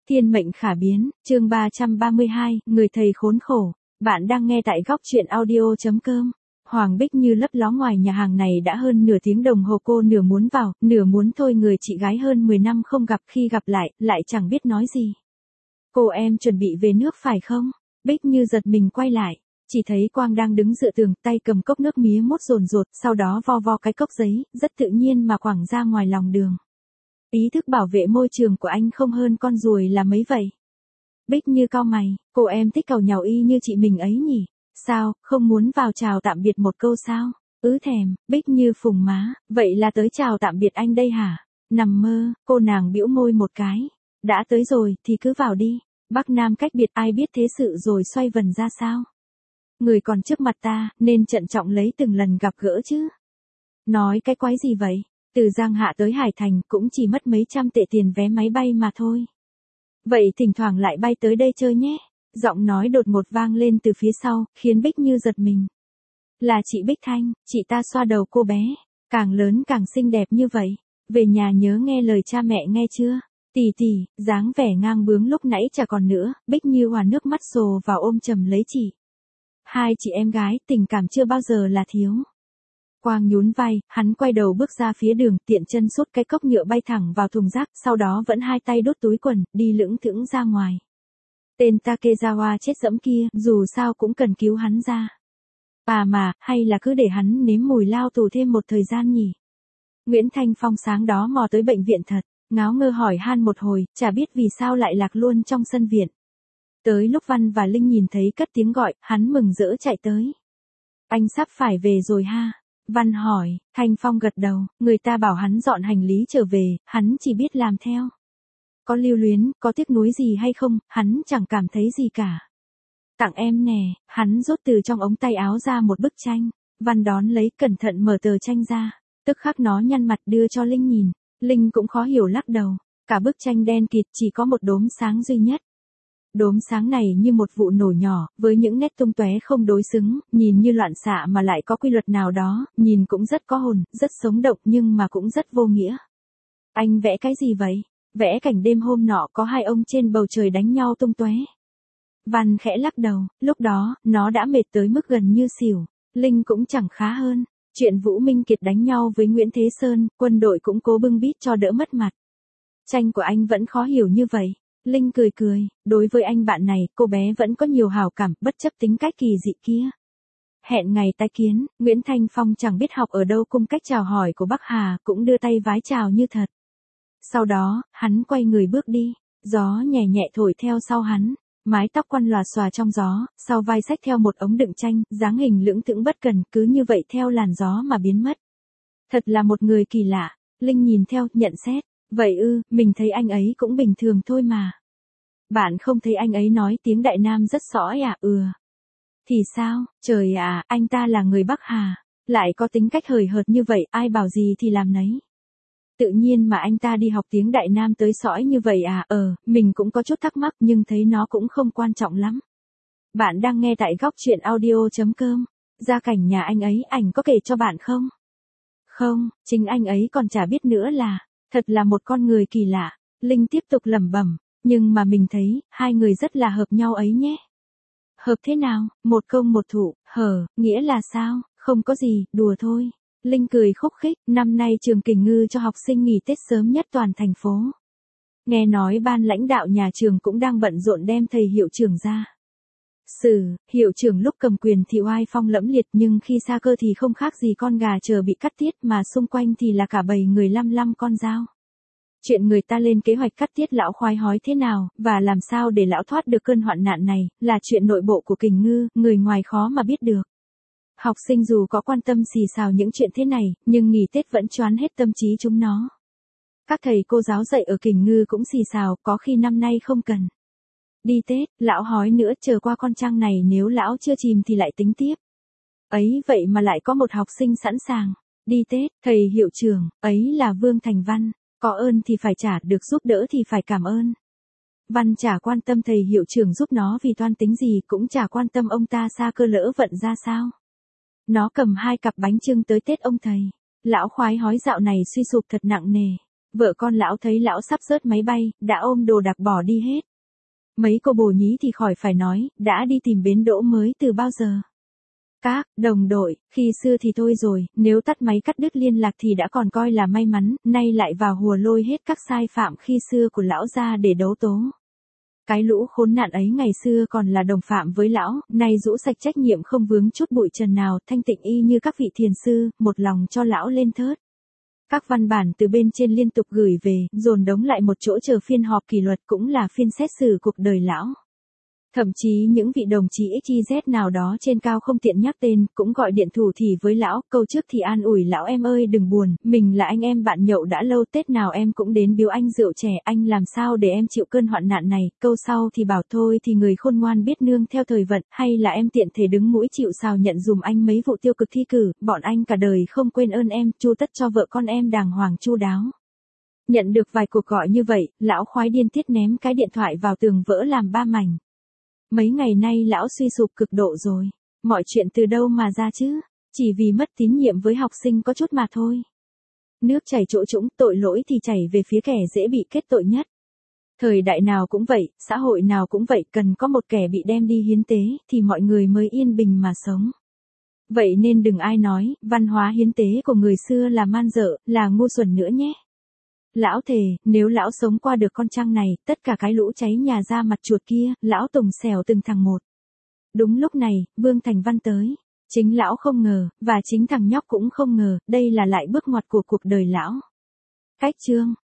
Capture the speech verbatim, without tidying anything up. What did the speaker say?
Thiên mệnh khả biến, chương ba trăm ba mươi hai, người thầy khốn khổ. Bạn đang nghe tại góc truyện audio.com. Hoàng Bích Như lấp ló ngoài nhà hàng này đã hơn nửa tiếng đồng hồ, cô nửa muốn vào, nửa muốn thôi, người chị gái hơn mười năm không gặp, khi gặp lại, lại chẳng biết nói gì. Cô em chuẩn bị về nước phải không? Bích Như giật mình quay lại, chỉ thấy Quang đang đứng dựa tường, tay cầm cốc nước mía mốt dồn dột, sau đó vo vo cái cốc giấy, rất tự nhiên mà quẳng ra ngoài lòng đường. Ý thức bảo vệ môi trường của anh không hơn con ruồi là mấy vậy. Bích Như cau mày, cô em thích càu nhàu y như chị mình ấy nhỉ? Sao, không muốn vào chào tạm biệt một câu sao? Ứ thèm. Bích Như phùng má, vậy là tới chào tạm biệt anh đây hả? Nằm mơ. Cô nàng bĩu môi một cái. Đã tới rồi thì cứ vào đi. Bắc Nam cách biệt, ai biết thế sự rồi xoay vần ra sao? Người còn trước mặt ta, nên trân trọng lấy từng lần gặp gỡ chứ. Nói cái quái gì vậy? Từ Giang Hạ tới Hải Thành cũng chỉ mất mấy trăm tệ tiền vé máy bay mà thôi. Vậy thỉnh thoảng lại bay tới đây chơi nhé. Giọng nói đột ngột vang lên từ phía sau, khiến Bích Như giật mình. Là chị Bích Thanh. Chị ta xoa đầu cô bé. Càng lớn càng xinh đẹp như vậy. Về nhà nhớ nghe lời cha mẹ nghe chưa? Tỷ tỷ. Dáng vẻ ngang bướng lúc nãy chả còn nữa. Bích Như hòa nước mắt sồ vào ôm chầm lấy chị. Hai chị em gái, tình cảm chưa bao giờ là thiếu. Quang nhún vai, hắn quay đầu bước ra phía đường, tiện chân sút cái cốc nhựa bay thẳng vào thùng rác, sau đó vẫn hai tay đút túi quần, đi lững thững ra ngoài. Tên Takezawa chết dẫm kia, dù sao cũng cần cứu hắn ra. À mà, hay là cứ để hắn nếm mùi lao tù thêm một thời gian nhỉ? Nguyễn Thanh Phong sáng đó mò tới bệnh viện thật, ngáo ngơ hỏi han một hồi, chả biết vì sao lại lạc luôn trong sân viện. Tới lúc Văn và Linh nhìn thấy cất tiếng gọi, hắn mừng rỡ chạy tới. Anh sắp phải về rồi ha? Văn hỏi. Thanh Phong gật đầu, người ta bảo hắn dọn hành lý trở về, hắn chỉ biết làm theo. Có lưu luyến, có tiếc nuối gì hay không, hắn chẳng cảm thấy gì cả. Tặng em nè. Hắn rút từ trong ống tay áo ra một bức tranh. Văn đón lấy, cẩn thận mở tờ tranh ra. Tức khắc nó nhăn mặt đưa cho Linh nhìn. Linh cũng khó hiểu lắc đầu. Cả bức tranh đen kịt, chỉ có một đốm sáng duy nhất. Đốm sáng này như một vụ nổ nhỏ, với những nét tung tóe không đối xứng, nhìn như loạn xạ mà lại có quy luật nào đó, nhìn cũng rất có hồn, rất sống động nhưng mà cũng rất vô nghĩa. Anh vẽ cái gì vậy? Vẽ cảnh đêm hôm nọ có hai ông trên bầu trời đánh nhau tung tóe. Văn khẽ lắc đầu, lúc đó, nó đã mệt tới mức gần như xỉu. Linh cũng chẳng khá hơn. Chuyện Vũ Minh Kiệt đánh nhau với Nguyễn Thế Sơn, quân đội cũng cố bưng bít cho đỡ mất mặt. Tranh của anh vẫn khó hiểu như vậy. Linh cười cười, đối với anh bạn này, cô bé vẫn có nhiều hảo cảm, bất chấp tính cách kỳ dị kia. Hẹn ngày tái kiến, Nguyễn Thanh Phong chẳng biết học ở đâu cung cách chào hỏi của Bắc Hà, cũng đưa tay vái chào như thật. Sau đó, hắn quay người bước đi, gió nhẹ nhẹ thổi theo sau hắn, mái tóc quăn lòa xòa trong gió, sau vai xách theo một ống đựng tranh, dáng hình lững thững bất cần, cứ như vậy theo làn gió mà biến mất. Thật là một người kỳ lạ. Linh nhìn theo, nhận xét. Vậy ư, mình thấy anh ấy cũng bình thường thôi mà. Bạn không thấy anh ấy nói tiếng Đại Nam rất sõi à? Ừ. Thì sao? Trời à, anh ta là người Bắc Hà, lại có tính cách hời hợt như vậy, ai bảo gì thì làm nấy. Tự nhiên mà anh ta đi học tiếng Đại Nam tới sõi như vậy à? Ờ, mình cũng có chút thắc mắc nhưng thấy nó cũng không quan trọng lắm. Bạn đang nghe tại góc truyện audio.com. Gia cảnh nhà anh ấy, ảnh có kể cho bạn không? Không, chính anh ấy còn chả biết nữa là, thật là một con người kỳ lạ. Linh tiếp tục lẩm bẩm, nhưng mà mình thấy, hai người rất là hợp nhau ấy nhé. Hợp thế nào? Một công một thủ, hở, nghĩa là sao? Không có gì, đùa thôi. Linh cười khúc khích, năm nay trường Kình Ngư cho học sinh nghỉ Tết sớm nhất toàn thành phố. Nghe nói ban lãnh đạo nhà trường cũng đang bận rộn đem thầy hiệu trưởng ra. Sử, hiệu trưởng lúc cầm quyền thì oai phong lẫm liệt nhưng khi xa cơ thì không khác gì con gà chờ bị cắt tiết mà xung quanh thì là cả bầy người lăm lăm con dao. Chuyện người ta lên kế hoạch cắt tiết lão khoái hói thế nào, và làm sao để lão thoát được cơn hoạn nạn này, là chuyện nội bộ của Kình Ngư, người ngoài khó mà biết được. Học sinh dù có quan tâm xì xào những chuyện thế này, nhưng nghỉ Tết vẫn choán hết tâm trí chúng nó. Các thầy cô giáo dạy ở Kình Ngư cũng xì xào, có khi năm nay không cần đi Tết, lão hói nữa, chờ qua con trăng này nếu lão chưa chìm thì lại tính tiếp. Ấy vậy mà lại có một học sinh sẵn sàng đi Tết, thầy hiệu trưởng, ấy là Vương Thành Văn, có ơn thì phải trả, được giúp đỡ thì phải cảm ơn. Văn chả quan tâm thầy hiệu trưởng giúp nó vì toan tính gì, cũng chả quan tâm ông ta xa cơ lỡ vận ra sao. Nó cầm hai cặp bánh chưng tới Tết ông thầy. Lão khoái hói dạo này suy sụp thật nặng nề. vợ con lão thấy lão sắp rớt máy bay, đã ôm đồ đạc bỏ đi hết. Mấy cô bồ nhí thì khỏi phải nói, đã đi tìm bến đỗ mới từ bao giờ. Các đồng đội, khi xưa thì thôi rồi, nếu tắt máy cắt đứt liên lạc thì đã còn coi là may mắn, nay lại vào hùa lôi hết các sai phạm khi xưa của lão ra để đấu tố. Cái lũ khốn nạn ấy ngày xưa còn là đồng phạm với lão, nay rũ sạch trách nhiệm không vướng chút bụi trần nào, thanh tịnh y như các vị thiền sư, một lòng cho lão lên thớt. Các văn bản từ bên trên liên tục gửi về, dồn đống lại một chỗ chờ phiên họp kỷ luật cũng là phiên xét xử cuộc đời lão. Thậm chí những vị đồng chí ích i dét nào đó trên cao không tiện nhắc tên, cũng gọi điện thủ thỉ với lão, câu trước thì an ủi lão em ơi đừng buồn, mình là anh em bạn nhậu đã lâu Tết nào em cũng đến biếu anh rượu chè, anh làm sao để em chịu cơn hoạn nạn này, câu sau thì bảo thôi thì người khôn ngoan biết nương theo thời vận, hay là em tiện thể đứng mũi chịu sào nhận dùm anh mấy vụ tiêu cực thi cử, bọn anh cả đời không quên ơn em, chu tất cho vợ con em đàng hoàng chu đáo. Nhận được vài cuộc gọi như vậy, lão khoái điên tiết ném cái điện thoại vào tường vỡ làm ba mảnh. Mấy ngày nay lão suy sụp cực độ rồi. Mọi chuyện từ đâu mà ra chứ? Chỉ vì mất tín nhiệm với học sinh có chút mà thôi. Nước chảy chỗ trũng, tội lỗi thì chảy về phía kẻ dễ bị kết tội nhất. Thời đại nào cũng vậy, xã hội nào cũng vậy, cần có một kẻ bị đem đi hiến tế, thì mọi người mới yên bình mà sống. Vậy nên đừng ai nói, văn hóa hiến tế của người xưa là man dợ, là ngu xuẩn nữa nhé. Lão thề, nếu lão sống qua được con trăng này, tất cả cái lũ cháy nhà ra mặt chuột kia, lão tùng xèo từng thằng một. Đúng lúc này, Vương Thành Văn tới. Chính lão không ngờ, và chính thằng nhóc cũng không ngờ, đây là lại bước ngoặt của cuộc đời lão. Cách chương